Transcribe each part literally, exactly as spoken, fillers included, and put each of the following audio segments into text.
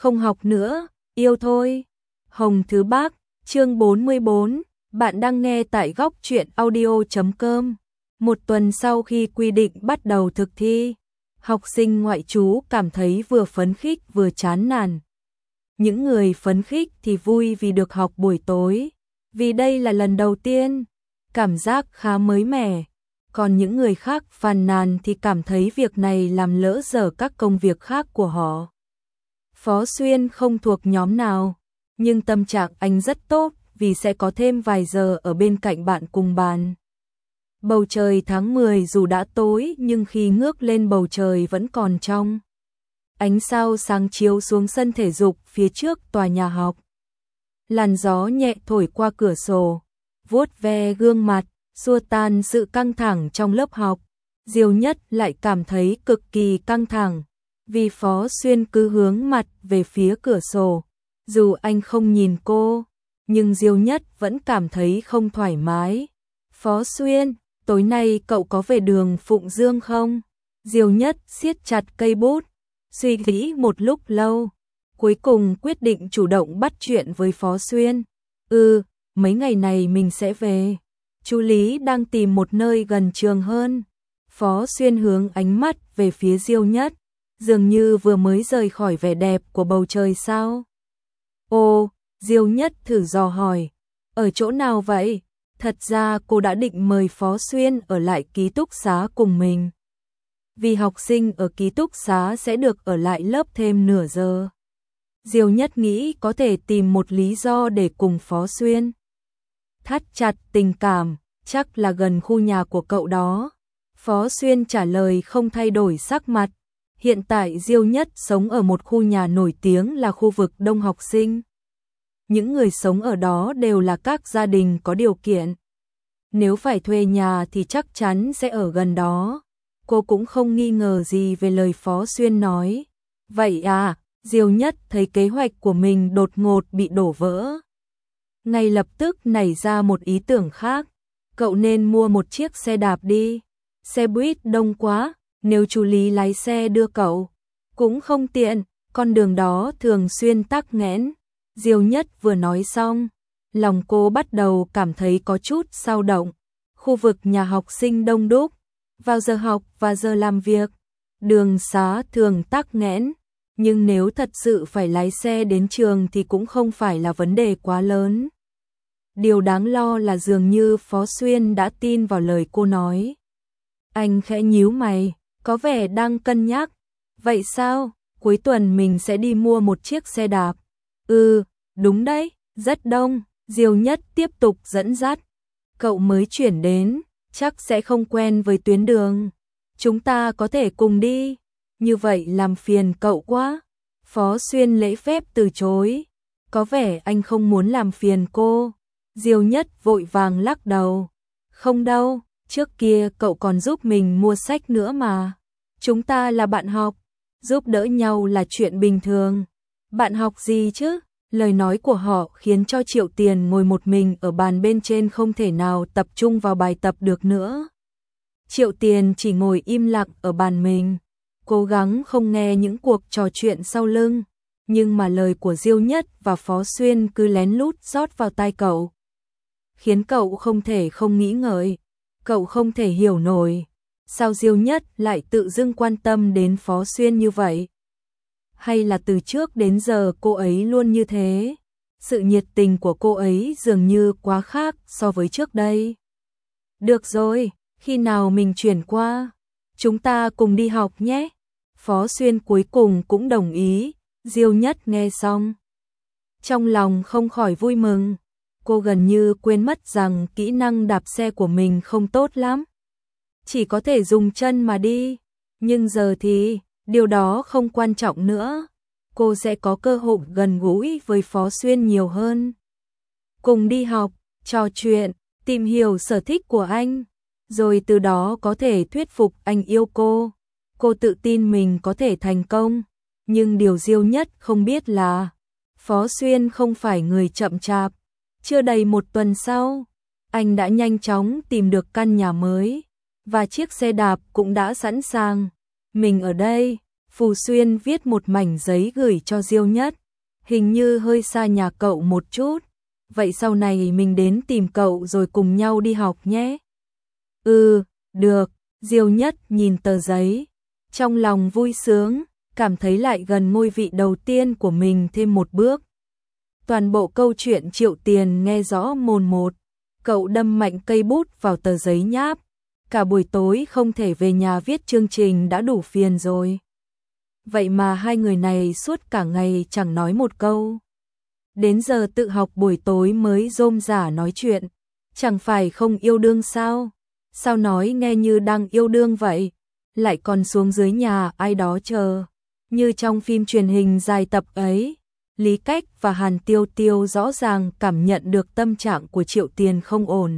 Không học nữa, yêu thôi. Hồng Thứ Bác, chương bốn mươi bốn, bạn đang nghe tại góc truyện audio chấm com. Một tuần sau khi quy định bắt đầu thực thi, học sinh ngoại trú cảm thấy vừa phấn khích vừa chán nản. Những người phấn khích thì vui vì được học buổi tối, vì đây là lần đầu tiên, cảm giác khá mới mẻ. Còn những người khác phàn nàn thì cảm thấy việc này làm lỡ dở các công việc khác của họ. Phó Xuyên không thuộc nhóm nào, nhưng tâm trạng anh rất tốt vì sẽ có thêm vài giờ ở bên cạnh bạn cùng bàn. Bầu trời tháng mười dù đã tối nhưng khi ngước lên bầu trời vẫn còn trong. Ánh sao sáng chiếu xuống sân thể dục phía trước tòa nhà học. Làn gió nhẹ thổi qua cửa sổ, vuốt ve gương mặt, xua tan sự căng thẳng trong lớp học. Diêu Nhất lại cảm thấy cực kỳ căng thẳng, vì Phó Xuyên cứ hướng mặt về phía cửa sổ. Dù anh không nhìn cô, nhưng Diêu Nhất vẫn cảm thấy không thoải mái. Phó Xuyên, tối nay cậu có về đường Phụng Dương không? Diêu Nhất siết chặt cây bút, suy nghĩ một lúc lâu, cuối cùng quyết định chủ động bắt chuyện với Phó Xuyên. Ừ, mấy ngày này mình sẽ về. Chú Lý đang tìm một nơi gần trường hơn. Phó Xuyên hướng ánh mắt về phía Diêu Nhất, dường như vừa mới rời khỏi vẻ đẹp của bầu trời sao. Ồ, Diêu Nhất thử dò hỏi, ở chỗ nào vậy? Thật ra cô đã định mời Phó Xuyên ở lại ký túc xá cùng mình, vì học sinh ở ký túc xá sẽ được ở lại lớp thêm nửa giờ. Diêu Nhất nghĩ có thể tìm một lý do để cùng Phó Xuyên thắt chặt tình cảm, chắc là gần khu nhà của cậu đó. Phó Xuyên trả lời không thay đổi sắc mặt. Hiện tại Diêu Nhất sống ở một khu nhà nổi tiếng là khu vực đông học sinh. Những người sống ở đó đều là các gia đình có điều kiện. Nếu phải thuê nhà thì chắc chắn sẽ ở gần đó. Cô cũng không nghi ngờ gì về lời Phó Xuyên nói. Vậy à, Diêu Nhất thấy kế hoạch của mình đột ngột bị đổ vỡ. Ngay lập tức nảy ra một ý tưởng khác. Cậu nên mua một chiếc xe đạp đi. Xe buýt đông quá, nếu chú Lý lái xe đưa cậu cũng không tiện, con đường đó thường xuyên tắc nghẽn. Diêu Nhất vừa nói xong, lòng cô bắt đầu cảm thấy có chút dao động. Khu vực nhà học sinh đông đúc, vào giờ học và giờ làm việc, đường xá thường tắc nghẽn, nhưng nếu thật sự phải lái xe đến trường thì cũng không phải là vấn đề quá lớn. Điều đáng lo là dường như Phó Xuyên đã tin vào lời cô nói. Anh khẽ nhíu mày, có vẻ đang cân nhắc. Vậy sao, cuối tuần mình sẽ đi mua một chiếc xe đạp? Ừ, đúng đấy, rất đông. Diêu Nhất tiếp tục dẫn dắt. Cậu mới chuyển đến, chắc sẽ không quen với tuyến đường. Chúng ta có thể cùng đi. Như vậy làm phiền cậu quá. Phó Xuyên lễ phép từ chối. Có vẻ anh không muốn làm phiền cô. Diêu Nhất vội vàng lắc đầu. Không đâu, trước kia cậu còn giúp mình mua sách nữa mà. Chúng ta là bạn học, giúp đỡ nhau là chuyện bình thường. Bạn học gì chứ? Lời nói của họ khiến cho Triệu Tiền ngồi một mình ở bàn bên trên không thể nào tập trung vào bài tập được nữa. Triệu Tiền chỉ ngồi im lặng ở bàn mình, cố gắng không nghe những cuộc trò chuyện sau lưng, nhưng mà lời của Diêu Nhất và Phó Xuyên cứ lén lút rót vào tai cậu, khiến cậu không thể không nghĩ ngợi. Cậu không thể hiểu nổi, sao Diêu Nhất lại tự dưng quan tâm đến Phó Xuyên như vậy? Hay là từ trước đến giờ cô ấy luôn như thế? Sự nhiệt tình của cô ấy dường như quá khác so với trước đây. Được rồi, khi nào mình chuyển qua, chúng ta cùng đi học nhé. Phó Xuyên cuối cùng cũng đồng ý. Diêu Nhất nghe xong, trong lòng không khỏi vui mừng. Cô gần như quên mất rằng kỹ năng đạp xe của mình không tốt lắm, chỉ có thể dùng chân mà đi. Nhưng giờ thì, điều đó không quan trọng nữa. Cô sẽ có cơ hội gần gũi với Phó Xuyên nhiều hơn. Cùng đi học, trò chuyện, tìm hiểu sở thích của anh, rồi từ đó có thể thuyết phục anh yêu cô. Cô tự tin mình có thể thành công, nhưng điều Diêu Nhất không biết là Phó Xuyên không phải người chậm chạp. Chưa đầy một tuần sau, anh đã nhanh chóng tìm được căn nhà mới, và chiếc xe đạp cũng đã sẵn sàng. Mình ở đây, Phù Xuyên viết một mảnh giấy gửi cho Diêu Nhất, hình như hơi xa nhà cậu một chút, vậy sau này mình đến tìm cậu rồi cùng nhau đi học nhé. Ừ, được, Diêu Nhất nhìn tờ giấy, trong lòng vui sướng, cảm thấy lại gần ngôi vị đầu tiên của mình thêm một bước. Toàn bộ câu chuyện Triệu Tiền nghe rõ mồn một, cậu đâm mạnh cây bút vào tờ giấy nháp, cả buổi tối không thể về nhà viết chương trình đã đủ phiền rồi. Vậy mà hai người này suốt cả ngày chẳng nói một câu. Đến giờ tự học buổi tối mới rôm rả nói chuyện, chẳng phải không yêu đương sao? Sao nói nghe như đang yêu đương vậy? Lại còn xuống dưới nhà ai đó chờ. Như trong phim truyền hình dài tập ấy, Lý Cách và Hàn Tiêu Tiêu rõ ràng cảm nhận được tâm trạng của Triệu Tiền không ổn.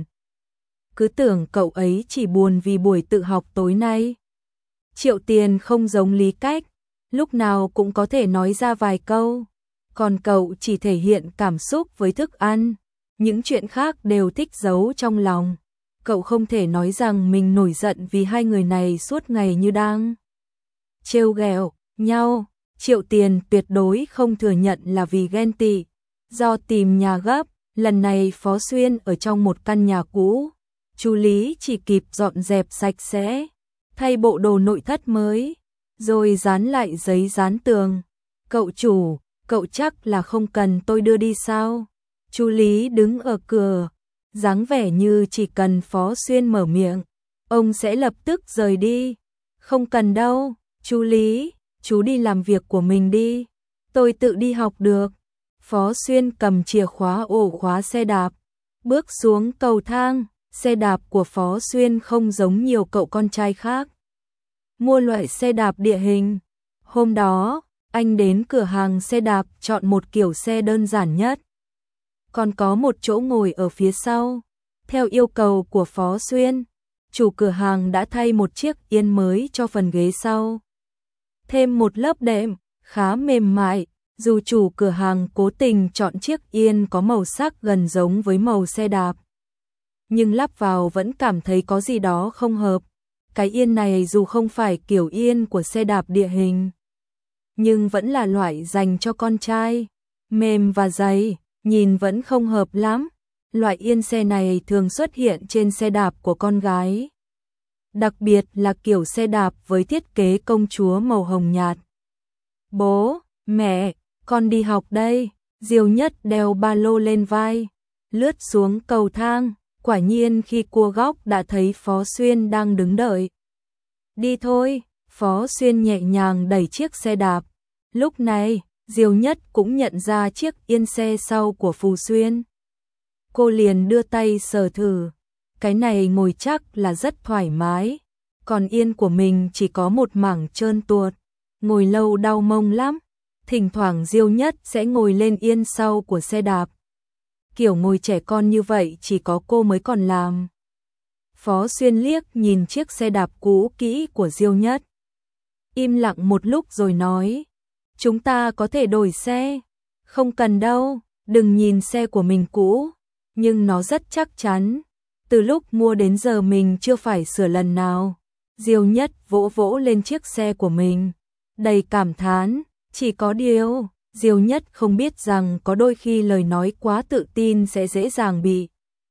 Cứ tưởng cậu ấy chỉ buồn vì buổi tự học tối nay. Triệu Tiền không giống Lý Cách, lúc nào cũng có thể nói ra vài câu, còn cậu chỉ thể hiện cảm xúc với thức ăn, những chuyện khác đều thích giấu trong lòng. Cậu không thể nói rằng mình nổi giận vì hai người này suốt ngày như đang trêu ghẹo nhau. Triệu Tiền tuyệt đối không thừa nhận là vì ghen tị. Do tìm nhà gấp, lần này Phó Xuyên ở trong một căn nhà cũ, chú Lý chỉ kịp dọn dẹp sạch sẽ, thay bộ đồ nội thất mới, rồi dán lại giấy dán tường. Cậu chủ, cậu chắc là không cần tôi đưa đi sao? Chú Lý đứng ở cửa, dáng vẻ như chỉ cần Phó Xuyên mở miệng, ông sẽ lập tức rời đi. Không cần đâu, chú Lý, chú đi làm việc của mình đi, tôi tự đi học được. Phó Xuyên cầm chìa khóa ổ khóa xe đạp, bước xuống cầu thang. Xe đạp của Phó Xuyên không giống nhiều cậu con trai khác. Mua loại xe đạp địa hình. Hôm đó, anh đến cửa hàng xe đạp chọn một kiểu xe đơn giản nhất. Còn có một chỗ ngồi ở phía sau. Theo yêu cầu của Phó Xuyên, chủ cửa hàng đã thay một chiếc yên mới cho phần ghế sau. Thêm một lớp đệm, khá mềm mại, dù chủ cửa hàng cố tình chọn chiếc yên có màu sắc gần giống với màu xe đạp. Nhưng lắp vào vẫn cảm thấy có gì đó không hợp. Cái yên này dù không phải kiểu yên của xe đạp địa hình, nhưng vẫn là loại dành cho con trai, mềm và dày, nhìn vẫn không hợp lắm. Loại yên xe này thường xuất hiện trên xe đạp của con gái. Đặc biệt là kiểu xe đạp với thiết kế công chúa màu hồng nhạt. Bố, mẹ, con đi học đây. Diêu Nhất đeo ba lô lên vai, lướt xuống cầu thang. Quả nhiên khi cua góc đã thấy Phó Xuyên đang đứng đợi. Đi thôi, Phó Xuyên nhẹ nhàng đẩy chiếc xe đạp. Lúc này, Diêu Nhất cũng nhận ra chiếc yên xe sau của Phù Xuyên. Cô liền đưa tay sờ thử. Cái này ngồi chắc là rất thoải mái. Còn yên của mình chỉ có một mảng trơn tuột. Ngồi lâu đau mông lắm. Thỉnh thoảng Diêu Nhất sẽ ngồi lên yên sau của xe đạp. Kiểu ngồi trẻ con như vậy chỉ có cô mới còn làm. Phó Xuyên liếc nhìn chiếc xe đạp cũ kỹ của Diêu Nhất. Im lặng một lúc rồi nói. Chúng ta có thể đổi xe. Không cần đâu, đừng nhìn xe của mình cũ. Nhưng nó rất chắc chắn. Từ lúc mua đến giờ mình chưa phải sửa lần nào. Diêu Nhất vỗ vỗ lên chiếc xe của mình, đầy cảm thán. Chỉ có điều, Diêu Nhất không biết rằng có đôi khi lời nói quá tự tin sẽ dễ dàng bị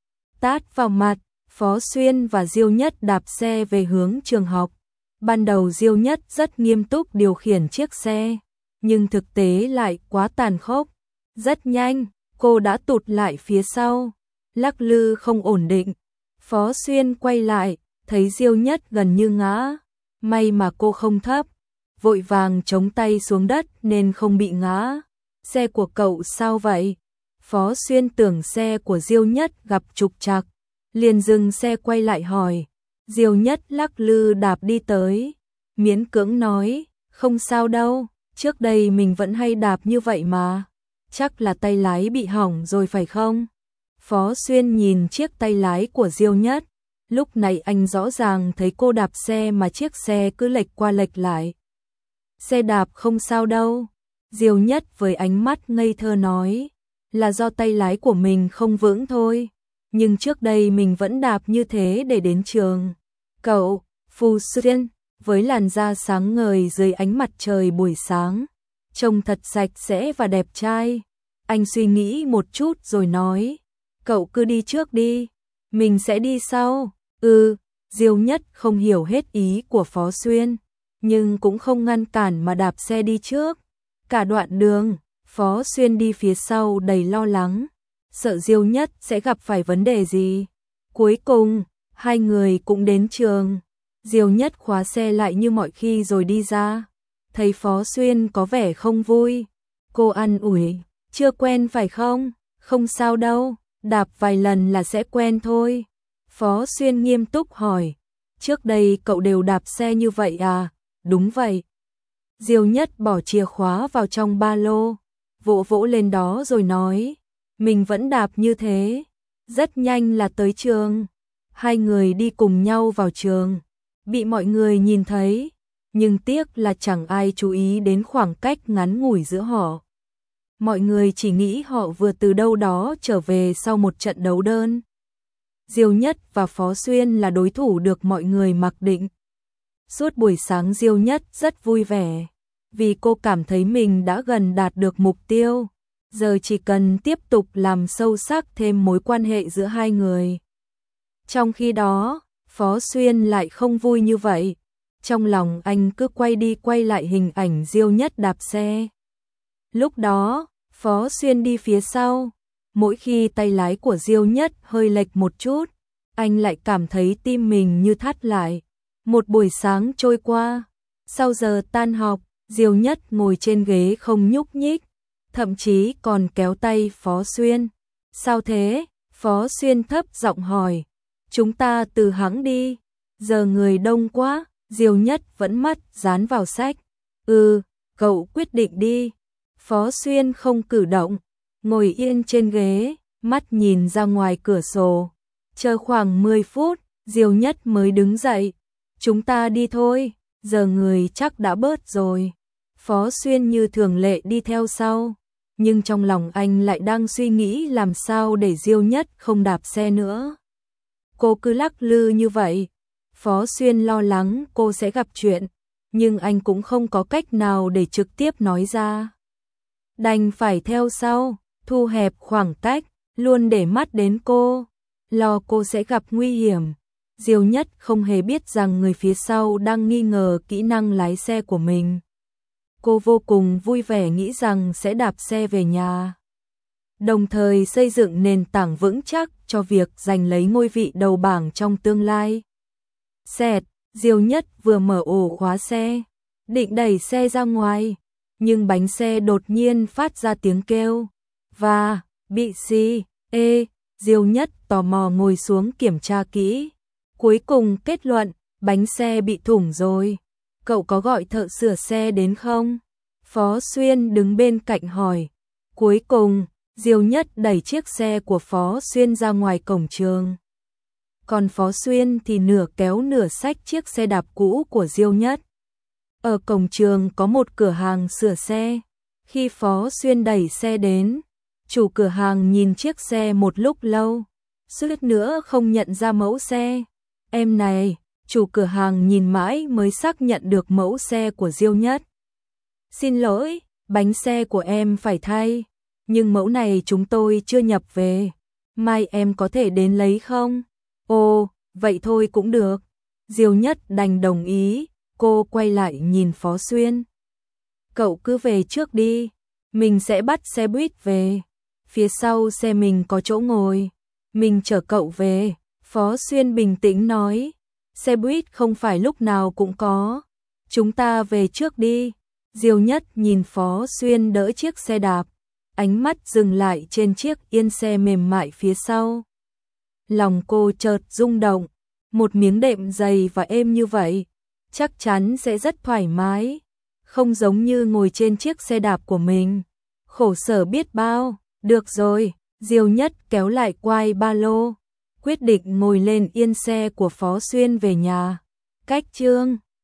tát vào mặt. Phó Xuyên và Diêu Nhất đạp xe về hướng trường học. Ban đầu Diêu Nhất rất nghiêm túc điều khiển chiếc xe, nhưng thực tế lại quá tàn khốc. Rất nhanh, cô đã tụt lại phía sau, lắc lư không ổn định. Phó Xuyên quay lại, thấy Diêu Nhất gần như ngã. May mà cô không thấp, vội vàng chống tay xuống đất nên không bị ngã. Xe của cậu sao vậy? Phó Xuyên tưởng xe của Diêu Nhất gặp trục trặc, liền dừng xe quay lại hỏi. Diêu Nhất lắc lư đạp đi tới, miễn cưỡng nói, không sao đâu, trước đây mình vẫn hay đạp như vậy mà. Chắc là tay lái bị hỏng rồi phải không? Phó Xuyên nhìn chiếc tay lái của Diêu Nhất, lúc này anh rõ ràng thấy cô đạp xe mà chiếc xe cứ lệch qua lệch lại. Xe đạp không sao đâu. Diêu Nhất với ánh mắt ngây thơ nói, là do tay lái của mình không vững thôi. Nhưng trước đây mình vẫn đạp như thế để đến trường. Cậu, Phù Xuyên, với làn da sáng ngời dưới ánh mặt trời buổi sáng, trông thật sạch sẽ và đẹp trai. Anh suy nghĩ một chút rồi nói, cậu cứ đi trước đi, mình sẽ đi sau. Ừ, Diêu Nhất không hiểu hết ý của Phó Xuyên, nhưng cũng không ngăn cản mà đạp xe đi trước. Cả đoạn đường, Phó Xuyên đi phía sau đầy lo lắng, sợ Diêu Nhất sẽ gặp phải vấn đề gì. Cuối cùng, hai người cũng đến trường. Diêu Nhất khóa xe lại như mọi khi rồi đi ra. Thấy Phó Xuyên có vẻ không vui, cô an ủi, chưa quen phải không? Không sao đâu, đạp vài lần là sẽ quen thôi. Phó Xuyên nghiêm túc hỏi, trước đây cậu đều đạp xe như vậy à? Đúng vậy. Diêu Nhất bỏ chìa khóa vào trong ba lô, vỗ vỗ lên đó rồi nói, mình vẫn đạp như thế. Rất nhanh là tới trường. Hai người đi cùng nhau vào trường, bị mọi người nhìn thấy, nhưng tiếc là chẳng ai chú ý đến khoảng cách ngắn ngủi giữa họ. Mọi người chỉ nghĩ họ vừa từ đâu đó trở về sau một trận đấu đơn. Diêu Nhất và Phó Xuyên là đối thủ được mọi người mặc định. Suốt buổi sáng Diêu Nhất rất vui vẻ, vì cô cảm thấy mình đã gần đạt được mục tiêu. Giờ chỉ cần tiếp tục làm sâu sắc thêm mối quan hệ giữa hai người. Trong khi đó, Phó Xuyên lại không vui như vậy. Trong lòng anh cứ quay đi quay lại hình ảnh Diêu Nhất đạp xe. Lúc đó, Phó Xuyên đi phía sau. Mỗi khi tay lái của Diêu Nhất hơi lệch một chút, anh lại cảm thấy tim mình như thắt lại. Một buổi sáng trôi qua, sau giờ tan học, Diêu Nhất ngồi trên ghế không nhúc nhích, thậm chí còn kéo tay Phó Xuyên. Sao thế? Phó Xuyên thấp giọng hỏi. Chúng ta từ hãng đi, giờ người đông quá. Diêu Nhất vẫn mắt dán vào sách. Ừ, cậu quyết định đi. Phó Xuyên không cử động, ngồi yên trên ghế, mắt nhìn ra ngoài cửa sổ. Chờ khoảng mười phút, Diêu Nhất mới đứng dậy. Chúng ta đi thôi, giờ người chắc đã bớt rồi. Phó Xuyên như thường lệ đi theo sau, nhưng trong lòng anh lại đang suy nghĩ làm sao để Diêu Nhất không đạp xe nữa. Cô cứ lắc lư như vậy. Phó Xuyên lo lắng cô sẽ gặp chuyện, nhưng anh cũng không có cách nào để trực tiếp nói ra. Đành phải theo sau, thu hẹp khoảng cách, luôn để mắt đến cô, lo cô sẽ gặp nguy hiểm. Diêu Nhất không hề biết rằng người phía sau đang nghi ngờ kỹ năng lái xe của mình. Cô vô cùng vui vẻ nghĩ rằng sẽ đạp xe về nhà, đồng thời xây dựng nền tảng vững chắc cho việc giành lấy ngôi vị đầu bảng trong tương lai. Xẹt, Diêu Nhất vừa mở ổ khóa xe, định đẩy xe ra ngoài, nhưng bánh xe đột nhiên phát ra tiếng kêu, và, bị xì, ê, Diêu Nhất tò mò ngồi xuống kiểm tra kỹ. Cuối cùng kết luận, bánh xe bị thủng rồi. Cậu có gọi thợ sửa xe đến không? Phó Xuyên đứng bên cạnh hỏi. Cuối cùng, Diêu Nhất đẩy chiếc xe của Phó Xuyên ra ngoài cổng trường. Còn Phó Xuyên thì nửa kéo nửa xách chiếc xe đạp cũ của Diêu Nhất. Ở cổng trường có một cửa hàng sửa xe. Khi Phó Xuyên đẩy xe đến, chủ cửa hàng nhìn chiếc xe một lúc lâu, suýt nữa không nhận ra mẫu xe. Em này, chủ cửa hàng nhìn mãi mới xác nhận được mẫu xe của Diêu Nhất. Xin lỗi, bánh xe của em phải thay, nhưng mẫu này chúng tôi chưa nhập về. Mai em có thể đến lấy không? Ồ, vậy thôi cũng được. Diêu Nhất đành đồng ý, cô quay lại nhìn Phó Xuyên. Cậu cứ về trước đi, mình sẽ bắt xe buýt về. Phía sau xe mình có chỗ ngồi, mình chở cậu về. Phó Xuyên bình tĩnh nói, xe buýt không phải lúc nào cũng có. Chúng ta về trước đi. Diêu Nhất nhìn Phó Xuyên đỡ chiếc xe đạp, ánh mắt dừng lại trên chiếc yên xe mềm mại phía sau. Lòng cô chợt rung động, một miếng đệm dày và êm như vậy, chắc chắn sẽ rất thoải mái, không giống như ngồi trên chiếc xe đạp của mình. Khổ sở biết bao. Được rồi, Diêu Nhất kéo lại quai ba lô, quyết định ngồi lên yên xe của Phó Xuyên về nhà. Cách chương